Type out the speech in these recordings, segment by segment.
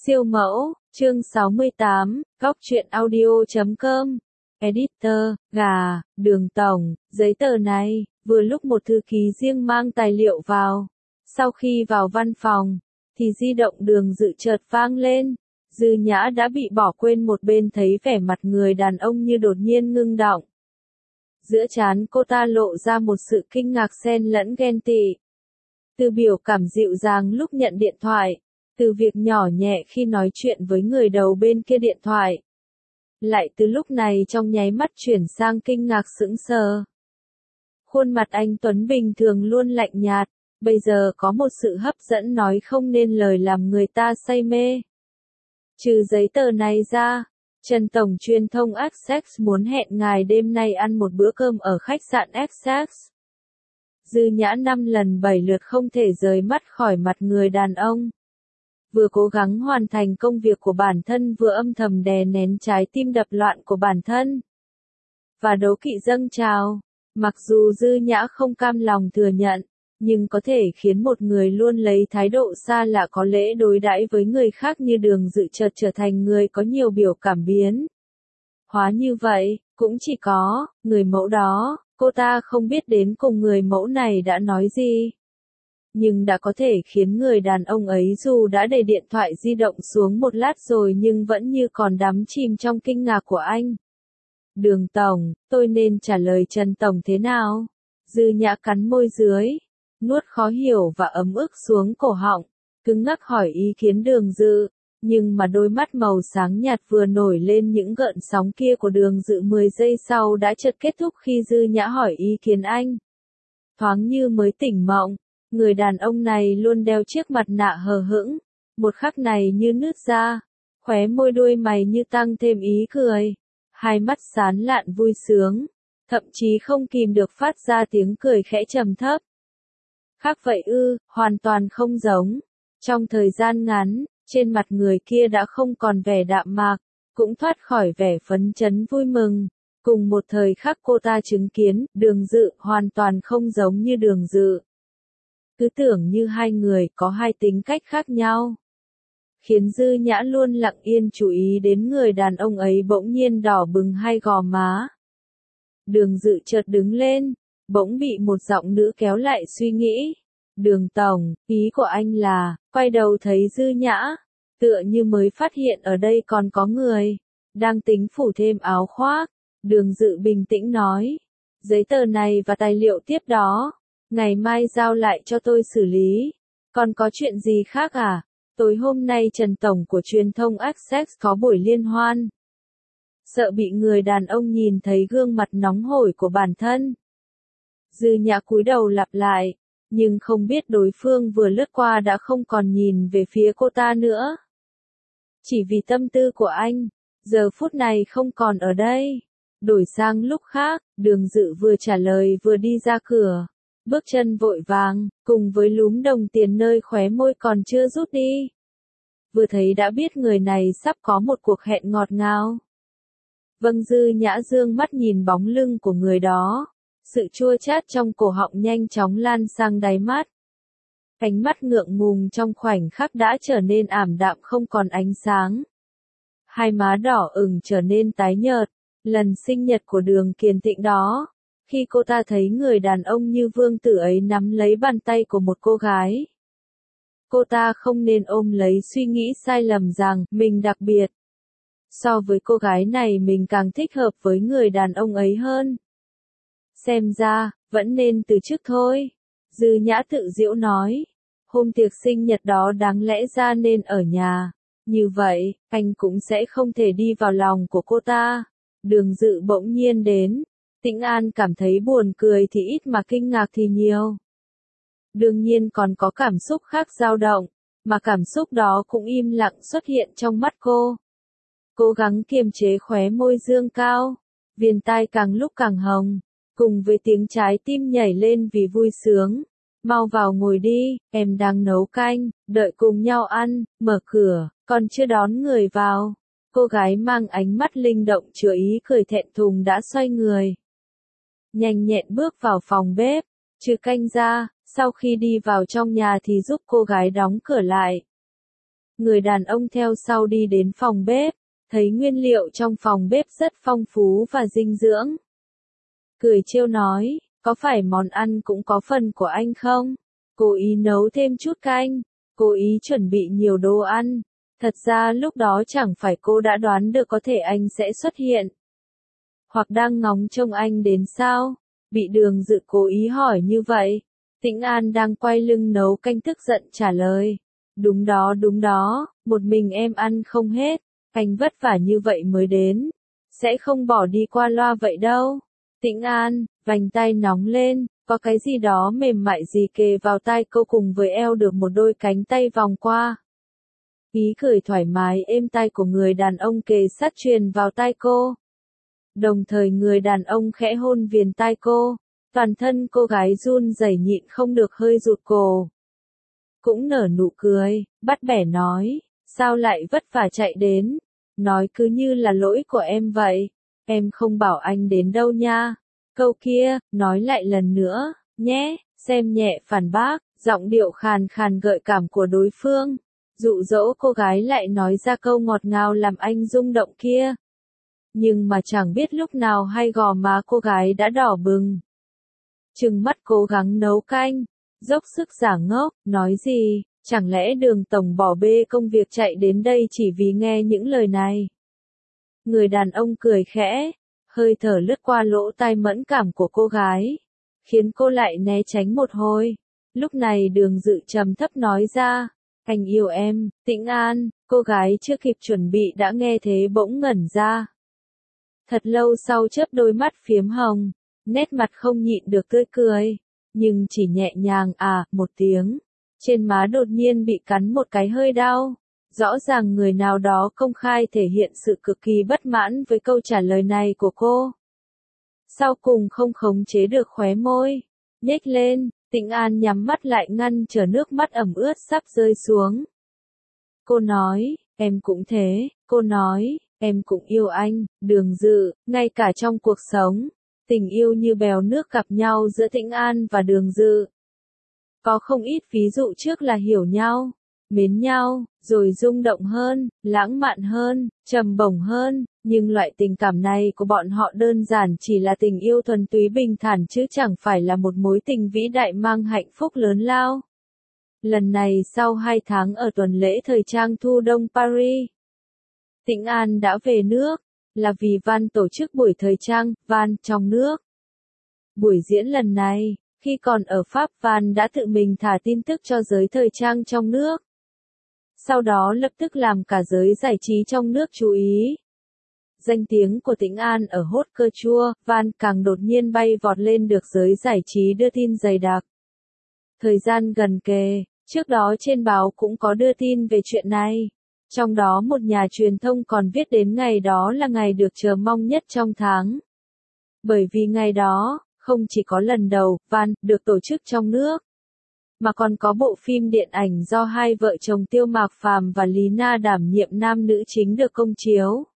Siêu mẫu, chương 68, góc truyện audio.com. Editor, Đường Tổng, giấy tờ này, vừa lúc một thư ký riêng mang tài liệu vào. Sau khi vào văn phòng, thì di động Đường Dự chợt vang lên. Dư Nhã đã bị bỏ quên một bên, thấy vẻ mặt người đàn ông như đột nhiên ngưng đọng. Giữa trán cô ta lộ ra một sự kinh ngạc xen lẫn ghen tị. Từ biểu cảm dịu dàng lúc nhận điện thoại, từ việc nhỏ nhẹ khi nói chuyện với người đầu bên kia điện thoại, lại từ lúc này trong nháy mắt chuyển sang kinh ngạc sững sờ. Khuôn mặt anh Tuấn bình thường luôn lạnh nhạt, bây giờ có một sự hấp dẫn nói không nên lời làm người ta say mê. Trừ giấy tờ này ra, Trần Tổng truyền thông Essex muốn hẹn ngài đêm nay ăn một bữa cơm ở khách sạn Essex. Dư Nhã 5 lần 7 lượt không thể rời mắt khỏi mặt người đàn ông. Vừa cố gắng hoàn thành công việc của bản thân, vừa âm thầm đè nén trái tim đập loạn của bản thân. Và đố kỵ dâng trào, mặc dù Dư Nhã không cam lòng thừa nhận, nhưng có thể khiến một người luôn lấy thái độ xa lạ có lễ đối đãi với người khác như Đường Dự chợt trở thành người có nhiều biểu cảm biến hóa như vậy, cũng chỉ có người mẫu đó. Cô ta không biết đến cùng người mẫu này đã nói gì, nhưng đã có thể khiến người đàn ông ấy dù đã để điện thoại di động xuống một lát rồi nhưng vẫn như còn đắm chìm trong kinh ngạc của anh. Đường Tổng, tôi nên trả lời Trần Tổng thế nào? Dư Nhã cắn môi dưới, nuốt khó hiểu và ấm ức xuống cổ họng, cứng ngắc hỏi ý kiến Đường Dự, nhưng mà đôi mắt màu sáng nhạt vừa nổi lên những gợn sóng kia của Đường Dự 10 giây sau đã chợt kết thúc khi Dư Nhã hỏi ý kiến anh. Thoáng như mới tỉnh mộng, người đàn ông này luôn đeo chiếc mặt nạ hờ hững, một khắc này như nứt ra, khóe môi đuôi mày như tăng thêm ý cười, hai mắt sáng lạn vui sướng, thậm chí không kìm được phát ra tiếng cười khẽ trầm thấp. Khác vậy ư? Hoàn toàn không giống. Trong thời gian ngắn, trên mặt người kia đã không còn vẻ đạm mạc, cũng thoát khỏi vẻ phấn chấn vui mừng. Cùng một thời khắc cô ta chứng kiến, Đường Dự hoàn toàn không giống như Đường Dự. Cứ tưởng như hai người có hai tính cách khác nhau. Khiến Dư Nhã luôn lặng yên chú ý đến người đàn ông ấy bỗng nhiên đỏ bừng hai gò má. Đường Dự chợt đứng lên, bỗng bị một giọng nữ kéo lại suy nghĩ. Đường Tổng, ý của anh là, quay đầu thấy Dư Nhã, tựa như mới phát hiện ở đây còn có người, đang tính phủ thêm áo khoác. Đường Dự bình tĩnh nói, giấy tờ này và tài liệu tiếp đó, ngày mai giao lại cho tôi xử lý. Còn có chuyện gì khác à? Tối hôm nay Trần Tổng của truyền thông Essex có buổi liên hoan. Sợ bị người đàn ông nhìn thấy gương mặt nóng hổi của bản thân. Dư Nhã cúi đầu lặp lại, nhưng không biết đối phương vừa lướt qua đã không còn nhìn về phía cô ta nữa. Chỉ vì tâm tư của anh, giờ phút này không còn ở đây. Đổi sang lúc khác, Đường Dự vừa trả lời vừa đi ra cửa. Bước chân vội vàng, cùng với lúm đồng tiền nơi khóe môi còn chưa rút đi. Vừa thấy đã biết người này sắp có một cuộc hẹn ngọt ngào. Vâng, Dư Nhã dương mắt nhìn bóng lưng của người đó. Sự chua chát trong cổ họng nhanh chóng lan sang đáy mắt. Ánh mắt ngượng ngùng trong khoảnh khắc đã trở nên ảm đạm không còn ánh sáng. Hai má đỏ ửng trở nên tái nhợt. Lần sinh nhật của Đường Kiền Thịnh đó, khi cô ta thấy người đàn ông như vương tử ấy nắm lấy bàn tay của một cô gái. Cô ta không nên ôm lấy suy nghĩ sai lầm rằng mình đặc biệt. So với cô gái này mình càng thích hợp với người đàn ông ấy hơn. Xem ra, vẫn nên từ chức thôi. Dư Nhã tự giễu nói. Hôm tiệc sinh nhật đó đáng lẽ ra nên ở nhà. Như vậy, anh cũng sẽ không thể đi vào lòng của cô ta. Đường Dự bỗng nhiên đến. Tĩnh An cảm thấy buồn cười thì ít mà kinh ngạc thì nhiều. Đương nhiên còn có cảm xúc khác dao động, mà cảm xúc đó cũng im lặng xuất hiện trong mắt cô. Cố gắng kiềm chế khóe môi dương cao, viền tai càng lúc càng hồng, cùng với tiếng trái tim nhảy lên vì vui sướng. Mau vào ngồi đi, em đang nấu canh, đợi cùng nhau ăn. Mở cửa, còn chưa đón người vào. Cô gái mang ánh mắt linh động chứa ý cười thẹn thùng đã xoay người. Nhanh nhẹn bước vào phòng bếp, trừ canh ra, sau khi đi vào trong nhà thì giúp cô gái đóng cửa lại. Người đàn ông theo sau đi đến phòng bếp, thấy nguyên liệu trong phòng bếp rất phong phú và dinh dưỡng. Cười trêu nói, có phải món ăn cũng có phần của anh không? Cố ý nấu thêm chút canh, cố ý chuẩn bị nhiều đồ ăn. Thật ra lúc đó chẳng phải cô đã đoán được có thể anh sẽ xuất hiện. Hoặc đang ngóng trông anh đến sao? Bị Đường Dự cố ý hỏi như vậy. Tĩnh An đang quay lưng nấu canh tức giận trả lời. Đúng đó, một mình em ăn không hết. Anh vất vả như vậy mới đến. Sẽ không bỏ đi qua loa vậy đâu. Tĩnh An, vành tay nóng lên, có cái gì đó mềm mại gì kề vào tai cô cùng với eo được một đôi cánh tay vòng qua. Ý cười thoải mái êm tai của người đàn ông kề sát truyền vào tai cô. Đồng thời người đàn ông khẽ hôn viền tai cô, toàn thân cô gái run rẩy nhịn không được hơi rụt cổ. Cũng nở nụ cười, bắt bẻ nói, sao lại vất vả chạy đến, nói cứ như là lỗi của em vậy, em không bảo anh đến đâu nha. Câu kia, nói lại lần nữa, nhé, xem nhẹ phản bác, giọng điệu khàn khàn gợi cảm của đối phương, dụ dỗ cô gái lại nói ra câu ngọt ngào làm anh rung động kia. Nhưng mà chẳng biết lúc nào hai gò má cô gái đã đỏ bừng. Trừng mắt cố gắng nấu canh, dốc sức giả ngốc, nói gì, chẳng lẽ Đường tổng bỏ bê công việc chạy đến đây chỉ vì nghe những lời này. Người đàn ông cười khẽ, hơi thở lướt qua lỗ tai mẫn cảm của cô gái, khiến cô lại né tránh một hồi. Lúc này Đường Dự trầm thấp nói ra, anh yêu em, Tĩnh An, cô gái chưa kịp chuẩn bị đã nghe thế bỗng ngẩn ra. Thật lâu sau chớp đôi mắt phiếm hồng, nét mặt không nhịn được tươi cười, nhưng chỉ nhẹ nhàng một tiếng, trên má đột nhiên bị cắn một cái hơi đau. Rõ ràng người nào đó công khai thể hiện sự cực kỳ bất mãn với câu trả lời này của cô. Sau cùng không khống chế được khóe môi, nhếch lên, Tĩnh An nhắm mắt lại ngăn chờ nước mắt ẩm ướt sắp rơi xuống. Cô nói, em cũng thế, cô nói, em cũng yêu anh, Đường Dự, ngay cả trong cuộc sống, tình yêu như bèo nước gặp nhau giữa Tĩnh An và Đường Dự. Có không ít ví dụ trước là hiểu nhau, mến nhau, rồi rung động hơn, lãng mạn hơn, trầm bổng hơn, nhưng loại tình cảm này của bọn họ đơn giản chỉ là tình yêu thuần túy bình thản chứ chẳng phải là một mối tình vĩ đại mang hạnh phúc lớn lao. Lần này sau 2 tháng ở tuần lễ thời trang thu đông Paris, Tĩnh An đã về nước, là vì Van tổ chức buổi thời trang, Van trong nước. Buổi diễn lần này, khi còn ở Pháp Van đã tự mình thả tin tức cho giới thời trang trong nước. Sau đó lập tức làm cả giới giải trí trong nước chú ý. Danh tiếng của Tĩnh An ở haute couture, Van càng đột nhiên bay vọt lên được giới giải trí đưa tin dày đặc. Thời gian gần kề, trước đó trên báo cũng có đưa tin về chuyện này. Trong đó một nhà truyền thông còn viết đến ngày đó là ngày được chờ mong nhất trong tháng. Bởi vì ngày đó, không chỉ có lần đầu, Van, được tổ chức trong nước, mà còn có bộ phim điện ảnh do hai vợ chồng Tiêu Mạc Phàm và Lý Na đảm nhiệm nam nữ chính được công chiếu.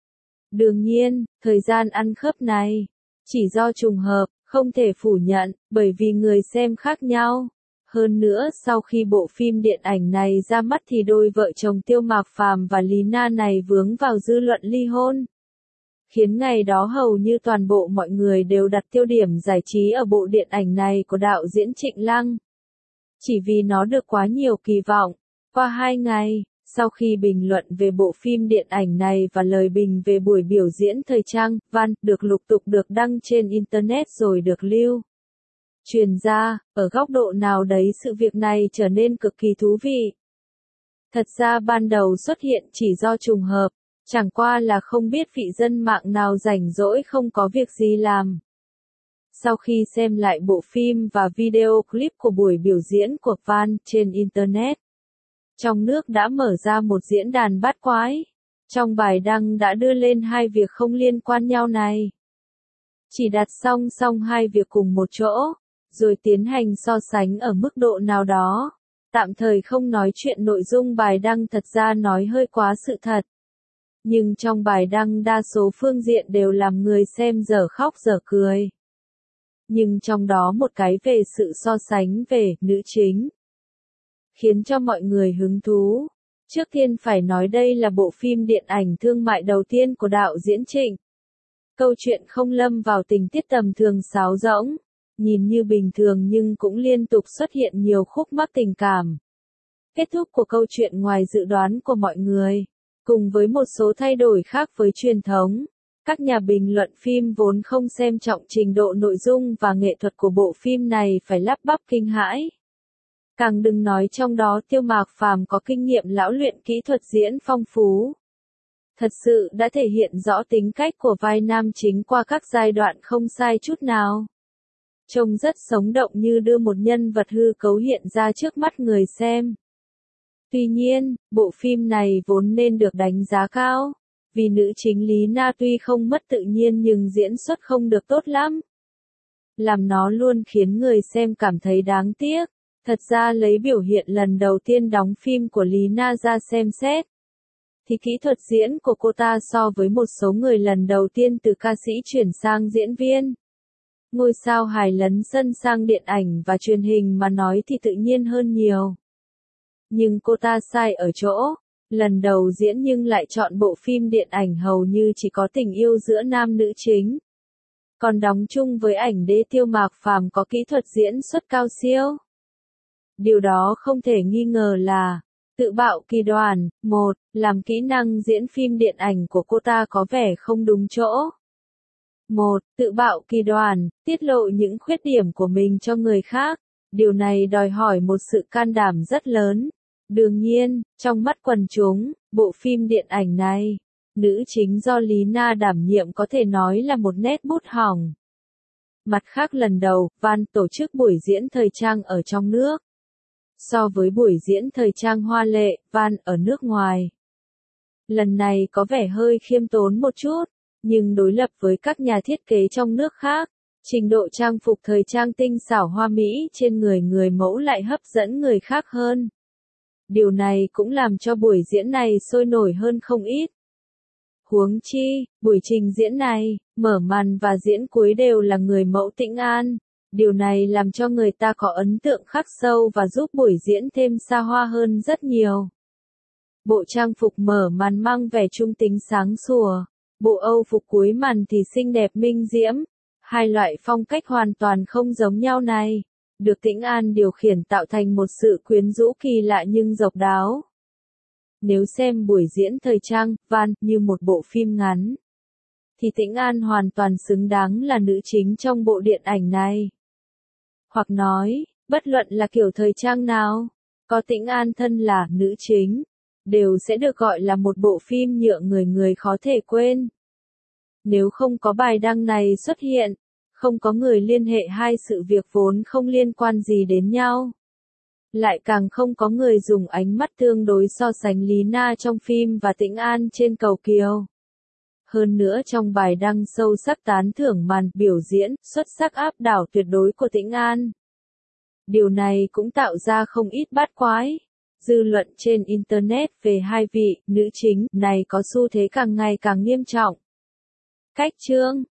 Đương nhiên, thời gian ăn khớp này, chỉ do trùng hợp, không thể phủ nhận, bởi vì người xem khác nhau. Hơn nữa sau khi bộ phim điện ảnh này ra mắt thì đôi vợ chồng Tiêu Mạc Phàm và Lý Na này vướng vào dư luận ly hôn. Khiến ngày đó hầu như toàn bộ mọi người đều đặt tiêu điểm giải trí ở bộ điện ảnh này của đạo diễn Trịnh Lăng. Chỉ vì nó được quá nhiều kỳ vọng. Qua 2 ngày, sau khi bình luận về bộ phim điện ảnh này và lời bình về buổi biểu diễn thời trang, Van, được lục tục được đăng trên Internet rồi được lưu truyền ra, ở góc độ nào đấy sự việc này trở nên cực kỳ thú vị. Thật ra ban đầu xuất hiện chỉ do trùng hợp, chẳng qua là không biết vị dân mạng nào rảnh rỗi không có việc gì làm. Sau khi xem lại bộ phim và video clip của buổi biểu diễn của Van trên Internet, trong nước đã mở ra một diễn đàn bát quái. Trong bài đăng đã đưa lên 2 việc không liên quan nhau này. Chỉ đặt song song 2 việc cùng một chỗ, rồi tiến hành so sánh ở mức độ nào đó. Tạm thời không nói chuyện nội dung bài đăng thật ra nói hơi quá sự thật. Nhưng trong bài đăng đa số phương diện đều làm người xem dở khóc dở cười. Nhưng trong đó một cái về sự so sánh về nữ chính khiến cho mọi người hứng thú. Trước tiên phải nói đây là bộ phim điện ảnh thương mại đầu tiên của đạo diễn Trịnh. Câu chuyện không lâm vào tình tiết tầm thường sáo rỗng, nhìn như bình thường nhưng cũng liên tục xuất hiện nhiều khúc mắc tình cảm. Kết thúc của câu chuyện ngoài dự đoán của mọi người, cùng với một số thay đổi khác với truyền thống. Các nhà bình luận phim vốn không xem trọng trình độ nội dung và nghệ thuật của bộ phim này phải lắp bắp kinh hãi. Càng đừng nói trong đó Tiêu Mạc Phàm có kinh nghiệm lão luyện kỹ thuật diễn phong phú. Thật sự đã thể hiện rõ tính cách của vai nam chính qua các giai đoạn không sai chút nào. Trông rất sống động như đưa một nhân vật hư cấu hiện ra trước mắt người xem. Tuy nhiên, bộ phim này vốn nên được đánh giá cao, vì nữ chính Lý Na tuy không mất tự nhiên nhưng diễn xuất không được tốt lắm. Làm nó luôn khiến người xem cảm thấy đáng tiếc. Thật ra lấy biểu hiện lần đầu tiên đóng phim của Lý Na ra xem xét, thì kỹ thuật diễn của cô ta so với một số người lần đầu tiên từ ca sĩ chuyển sang diễn viên, ngôi sao hài lấn sân sang điện ảnh và truyền hình mà nói thì tự nhiên hơn nhiều. Nhưng cô ta sai ở chỗ, lần đầu diễn nhưng lại chọn bộ phim điện ảnh hầu như chỉ có tình yêu giữa nam nữ chính. Còn đóng chung với ảnh đế Tiêu Mạc Phàm có kỹ thuật diễn xuất cao siêu. Điều đó không thể nghi ngờ là tự bạo kỳ đoàn. Một, làm kỹ năng diễn phim điện ảnh của cô ta có vẻ không đúng chỗ. Một, tự bạo kỳ đoàn, tiết lộ những khuyết điểm của mình cho người khác. Điều này đòi hỏi một sự can đảm rất lớn. Đương nhiên, trong mắt quần chúng, bộ phim điện ảnh này, nữ chính do Lý Na đảm nhiệm có thể nói là một nét bút hỏng. Mặt khác lần đầu, Van tổ chức buổi diễn thời trang ở trong nước. So với buổi diễn thời trang hoa lệ, Van ở nước ngoài, lần này có vẻ hơi khiêm tốn một chút, nhưng đối lập với các nhà thiết kế trong nước khác, trình độ trang phục thời trang tinh xảo hoa mỹ trên người người mẫu lại hấp dẫn người khác hơn. Điều này cũng làm cho buổi diễn này sôi nổi hơn không ít. Huống chi, buổi trình diễn này, mở màn và diễn cuối đều là người mẫu Tĩnh An. Điều này làm cho người ta có ấn tượng khắc sâu và giúp buổi diễn thêm xa hoa hơn rất nhiều. Bộ trang phục mở màn mang vẻ trung tính sáng sủa, bộ Âu phục cuối màn thì xinh đẹp minh diễm. Hai loại phong cách hoàn toàn không giống nhau này, được Tĩnh An điều khiển tạo thành một sự quyến rũ kỳ lạ nhưng độc đáo. Nếu xem buổi diễn thời trang, Van, như một bộ phim ngắn, thì Tĩnh An hoàn toàn xứng đáng là nữ chính trong bộ điện ảnh này. Hoặc nói, bất luận là kiểu thời trang nào, có Tĩnh An thân là nữ chính, đều sẽ được gọi là một bộ phim nhựa người người khó thể quên. Nếu không có bài đăng này xuất hiện, không có người liên hệ hai sự việc vốn không liên quan gì đến nhau. Lại càng không có người dùng ánh mắt tương đối so sánh Lý Na trong phim và Tĩnh An trên cầu Kiều. Hơn nữa trong bài đăng sâu sắc tán thưởng màn biểu diễn xuất sắc áp đảo tuyệt đối của Tĩnh An. Điều này cũng tạo ra không ít bát quái. Dư luận trên Internet về hai vị nữ chính này có xu thế càng ngày càng nghiêm trọng. Cách chương